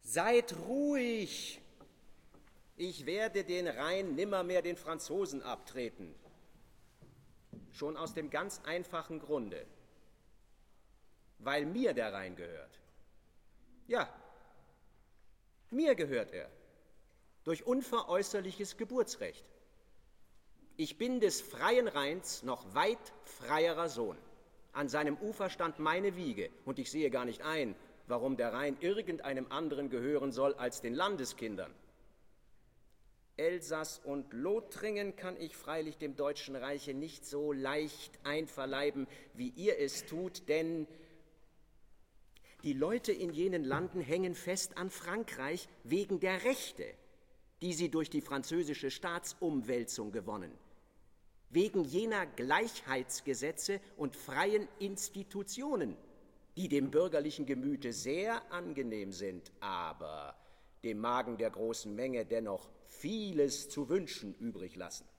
Seid ruhig! Ich werde den Rhein nimmermehr den Franzosen abtreten. Schon aus dem ganz einfachen Grunde, weil mir der Rhein gehört. Ja, mir gehört er, durch unveräußerliches Geburtsrecht. Ich bin des freien Rheins noch weit freierer Sohn. An seinem Ufer stand meine Wiege, und ich sehe gar nicht ein, warum der Rhein irgendeinem anderen gehören soll als den Landeskindern. Elsass und Lothringen kann ich freilich dem Deutschen Reiche nicht so leicht einverleiben, wie ihr es tut, denn die Leute in jenen Landen hängen fest an Frankreich wegen der Rechte, die sie durch die französische Staatsumwälzung gewonnen, wegen jener Gleichheitsgesetze und freien Institutionen, die dem bürgerlichen Gemüte sehr angenehm sind, aber dem Magen der großen Menge dennoch vieles zu wünschen übrig lassen.